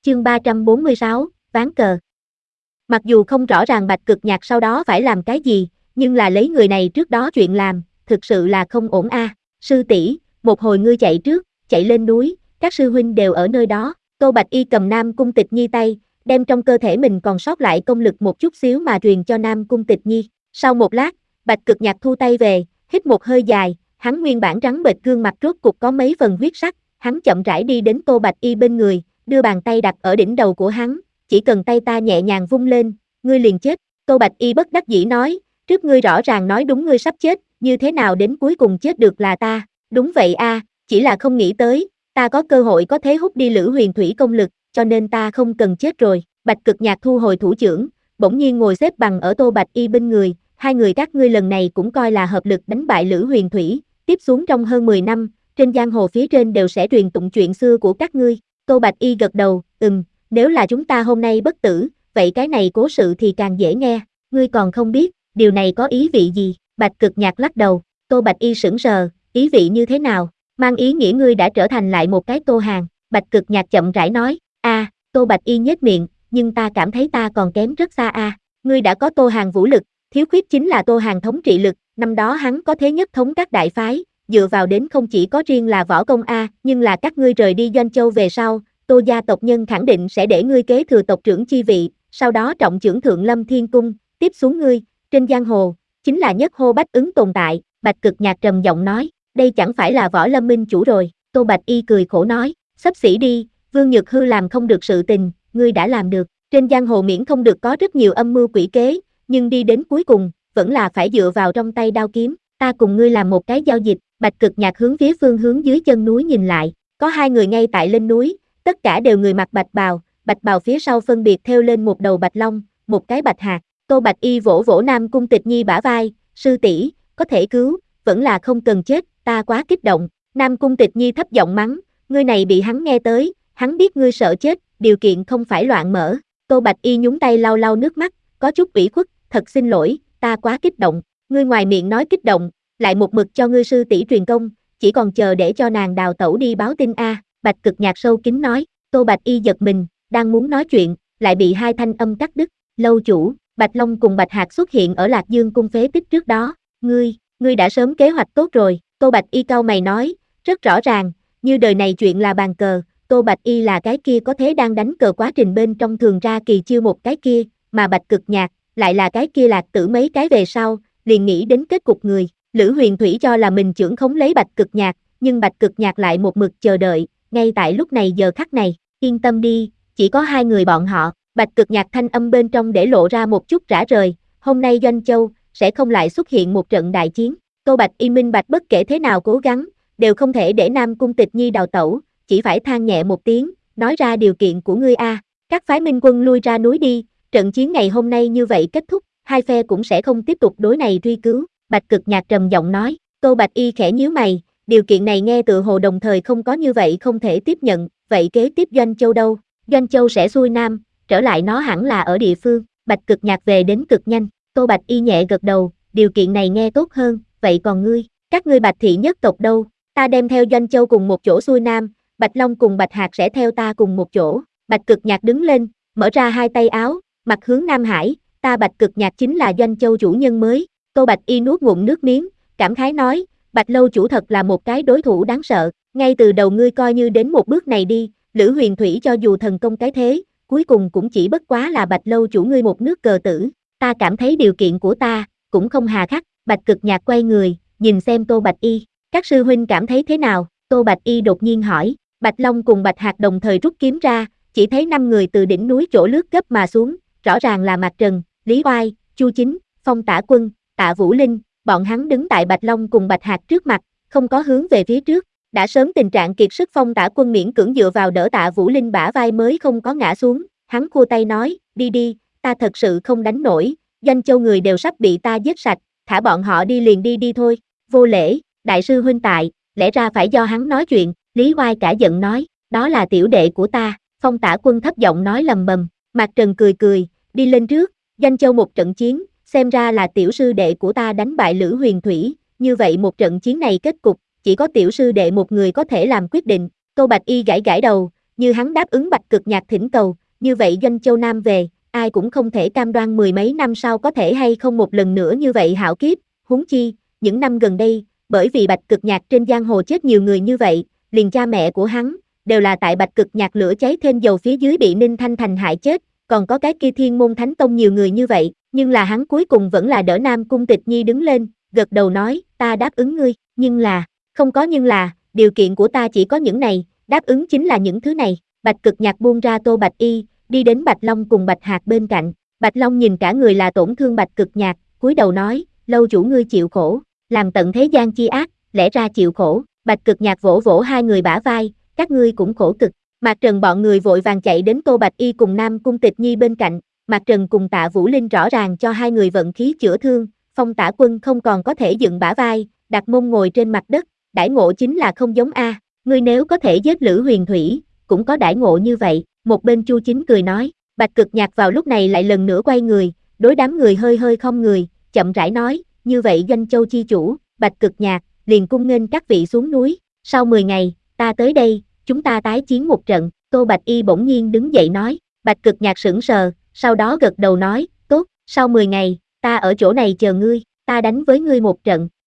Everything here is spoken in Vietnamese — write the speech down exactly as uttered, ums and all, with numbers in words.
Chương ba trăm bốn mươi sáu, ván cờ. Mặc dù không rõ ràng Bạch Cực Nhạc sau đó phải làm cái gì, nhưng là lấy người này trước đó chuyện làm, thực sự là không ổn a. À. Sư tỷ, một hồi ngươi chạy trước, chạy lên núi, các sư huynh đều ở nơi đó. Tô Bạch Y cầm Nam Cung Tịch Nhi tay, đem trong cơ thể mình còn sót lại công lực một chút xíu mà truyền cho Nam Cung Tịch Nhi. Sau một lát, Bạch Cực Nhạc thu tay về, hít một hơi dài, hắn nguyên bản trắng bệch gương mặt rốt cục có mấy phần huyết sắc, hắn chậm rãi đi đến Tô Bạch Y bên người, đưa bàn tay đặt ở đỉnh đầu của hắn, chỉ cần tay ta nhẹ nhàng vung lên, ngươi liền chết. Tô Bạch Y bất đắc dĩ nói, trước ngươi rõ ràng nói đúng ngươi sắp chết, như thế nào đến cuối cùng chết được là ta. Đúng vậy a, à, chỉ là không nghĩ tới, ta có cơ hội có thể hút đi Lữ Huyền Thủy công lực, cho nên ta không cần chết rồi. Bạch Cực Nhạc thu hồi thủ trưởng, bỗng nhiên ngồi xếp bằng ở Tô Bạch Y bên người, hai người các ngươi lần này cũng coi là hợp lực đánh bại Lữ Huyền Thủy, tiếp xuống trong hơn mười năm, trên giang hồ phía trên đều sẽ truyền tụng chuyện xưa của các ngươi. Tô Bạch Y gật đầu, ừm, nếu là chúng ta hôm nay bất tử, vậy cái này cố sự thì càng dễ nghe, ngươi còn không biết, điều này có ý vị gì. Bạch Cực Nhạc lắc đầu, Tô Bạch Y sững sờ, ý vị như thế nào, mang ý nghĩa ngươi đã trở thành lại một cái Tô Hàn. Bạch Cực Nhạc chậm rãi nói, a, à, Tô Bạch Y nhếch miệng, nhưng ta cảm thấy ta còn kém rất xa a. À. Ngươi đã có Tô Hàn vũ lực, thiếu khuyết chính là Tô Hàn thống trị lực, năm đó hắn có thế nhất thống các đại phái, dựa vào đến không chỉ có riêng là võ công a, à, nhưng là các ngươi rời đi Doanh Châu về sau, Tô gia tộc nhân khẳng định sẽ để ngươi kế thừa tộc trưởng chi vị, sau đó trọng trưởng Thượng Lâm Thiên Cung, tiếp xuống ngươi, trên giang hồ, chính là nhất hô bách ứng tồn tại. Bạch Cực Nhạc trầm giọng nói, đây chẳng phải là Võ Lâm minh chủ rồi. Tô Bạch Y cười khổ nói, xấp xỉ đi, Vương Nhược Hư làm không được sự tình, ngươi đã làm được. Trên giang hồ miễn không được có rất nhiều âm mưu quỷ kế, nhưng đi đến cuối cùng, vẫn là phải dựa vào trong tay đao kiếm, ta cùng ngươi làm một cái giao dịch. Bạch Cực Nhạc hướng phía phương hướng dưới chân núi nhìn lại, có hai người ngay tại lên núi, tất cả đều người mặc bạch bào, bạch bào phía sau phân biệt thêu lên một đầu bạch long, một cái bạch hạc. Tô Bạch Y vỗ vỗ Nam Cung Tịch Nhi bả vai, sư tỷ, có thể cứu, vẫn là không cần chết, ta quá kích động. Nam Cung Tịch Nhi thấp giọng mắng, ngươi này bị hắn nghe tới, hắn biết ngươi sợ chết, điều kiện không phải loạn mở. Tô Bạch Y nhúng tay lau lau nước mắt, có chút ủy khuất, thật xin lỗi, ta quá kích động. Ngươi ngoài miệng nói kích động, lại một mực cho ngươi sư tỷ truyền công, chỉ còn chờ để cho nàng đào tẩu đi báo tin a. À. Bạch Cực Nhạc sâu kín nói. Tô Bạch Y giật mình, đang muốn nói chuyện, lại bị hai thanh âm cắt đứt. Lâu chủ, Bạch Long cùng Bạch Hạc xuất hiện ở Lạc Dương cung phế tích trước đó, ngươi, ngươi đã sớm kế hoạch tốt rồi. Tô Bạch Y cau mày nói, rất rõ ràng, như đời này chuyện là bàn cờ, Tô Bạch Y là cái kia có thế đang đánh cờ quá trình bên trong thường ra kỳ chiêu một cái kia, mà Bạch Cực Nhạc lại là cái kia lạc tử mấy cái về sau, liền nghĩ đến kết cục người. Lữ Huyền Thủy cho là mình trưởng khống lấy Bạch Cực Nhạc, nhưng Bạch Cực Nhạc lại một mực chờ đợi, ngay tại lúc này giờ khắc này, yên tâm đi, chỉ có hai người bọn họ. Bạch Cực Nhạc thanh âm bên trong để lộ ra một chút rã rời, hôm nay Doanh Châu sẽ không lại xuất hiện một trận đại chiến. Tô Bạch Y minh bạch bất kể thế nào cố gắng, đều không thể để Nam Cung Tịch Nhi đào tẩu, chỉ phải than nhẹ một tiếng, nói ra điều kiện của ngươi a. À. Các phái minh quân lui ra núi đi, trận chiến ngày hôm nay như vậy kết thúc, hai phe cũng sẽ không tiếp tục đối này truy cứu. Bạch Cực Nhạc trầm giọng nói. Tô Bạch Y khẽ nhíu mày, điều kiện này nghe tự hồ đồng thời không có như vậy không thể tiếp nhận, vậy kế tiếp Doanh Châu đâu? Doanh Châu sẽ xuôi nam, trở lại nó hẳn là ở địa phương. Bạch Cực Nhạc về đến cực nhanh. Tô Bạch Y nhẹ gật đầu, điều kiện này nghe tốt hơn, vậy còn ngươi, các ngươi Bạch thị nhất tộc đâu? Ta đem theo Doanh Châu cùng một chỗ xuôi nam, Bạch Long cùng Bạch Hạc sẽ theo ta cùng một chỗ. Bạch Cực Nhạc đứng lên, mở ra hai tay áo, mặt hướng Nam Hải, ta Bạch Cực Nhạc chính là Doanh Châu chủ nhân mới. Tô Bạch Y nuốt ngụm nước miếng, cảm khái nói, Bạch lâu chủ thật là một cái đối thủ đáng sợ, ngay từ đầu ngươi coi như đến một bước này đi, Lữ Huyền Thủy cho dù thần công cái thế, cuối cùng cũng chỉ bất quá là Bạch lâu chủ ngươi một nước cờ tử, ta cảm thấy điều kiện của ta, cũng không hà khắc. Bạch Cực Nhạc quay người, nhìn xem Tô Bạch Y, các sư huynh cảm thấy thế nào? Tô Bạch Y đột nhiên hỏi. Bạch Long cùng Bạch Hạc đồng thời rút kiếm ra, chỉ thấy năm người từ đỉnh núi chỗ lướt gấp mà xuống, rõ ràng là Mạc Trần, Lý Oai, Chu Chính, Phong Tả Quân, Tạ Vũ Linh, bọn hắn đứng tại Bạch Long cùng Bạch Hạc trước mặt, không có hướng về phía trước, đã sớm tình trạng kiệt sức. Phong Tả Quân miễn cưỡng dựa vào đỡ Tạ Vũ Linh bả vai mới không có ngã xuống, hắn khua tay nói, đi đi, ta thật sự không đánh nổi, Doanh Châu người đều sắp bị ta giết sạch, thả bọn họ đi liền đi đi thôi. Vô lễ, đại sư huynh tại, lẽ ra phải do hắn nói chuyện. Lý Oai cả giận nói, đó là tiểu đệ của ta. Phong Tả Quân thấp giọng nói lầm bầm. Mạc Trần cười cười, đi lên trước, Doanh Châu một trận chiến, xem ra là tiểu sư đệ của ta đánh bại Lữ Huyền Thủy, như vậy một trận chiến này kết cục, chỉ có tiểu sư đệ một người có thể làm quyết định. Tô Bạch Y gãi gãi đầu, như hắn đáp ứng Bạch Cực Nhạc thỉnh cầu, như vậy Doanh Châu Nam về, ai cũng không thể cam đoan mười mấy năm sau có thể hay không một lần nữa như vậy hảo kiếp, huống chi, những năm gần đây, bởi vì Bạch Cực Nhạc trên giang hồ chết nhiều người như vậy, liền cha mẹ của hắn, đều là tại Bạch Cực Nhạc lửa cháy thêm dầu phía dưới bị Ninh Thanh Thành hại chết, còn có cái kia Thiên Môn Thánh Tông nhiều người như vậy, nhưng là hắn cuối cùng vẫn là đỡ Nam Cung Tịch Nhi đứng lên, gật đầu nói, ta đáp ứng ngươi, nhưng là, không có nhưng là, điều kiện của ta chỉ có những này, đáp ứng chính là những thứ này. Bạch Cực Nhạc buông ra Tô Bạch Y, đi đến Bạch Long cùng Bạch Hạc bên cạnh. Bạch Long nhìn cả người là tổn thương Bạch Cực Nhạc, cúi đầu nói, lâu chủ ngươi chịu khổ, làm tận thế gian chi ác, lẽ ra chịu khổ. Bạch Cực Nhạc vỗ vỗ hai người bả vai, các ngươi cũng khổ cực. Mạc Trần bọn người vội vàng chạy đến Tô Bạch Y cùng Nam Cung Tịch Nhi bên cạnh. Mạc Trần cùng Tạ Vũ Linh rõ ràng cho hai người vận khí chữa thương, Phong Tả Quân không còn có thể dựng bả vai, đặt mông ngồi trên mặt đất, đãi ngộ chính là không giống a. Ngươi nếu có thể giết Lữ Huyền Thủy, cũng có đãi ngộ như vậy. Một bên Chu Chính cười nói. Bạch Cực Nhạc vào lúc này lại lần nữa quay người, đối đám người hơi hơi không người, chậm rãi nói, như vậy Doanh Châu chi chủ, Bạch Cực Nhạc, liền cung nghênh các vị xuống núi, sau mười ngày, ta tới đây, chúng ta tái chiến một trận. Tô Bạch Y bỗng nhiên đứng dậy nói. Bạch Cực Nhạc sững sờ, sau đó gật đầu nói, tốt, sau mười ngày, ta ở chỗ này chờ ngươi, ta đánh với ngươi một trận.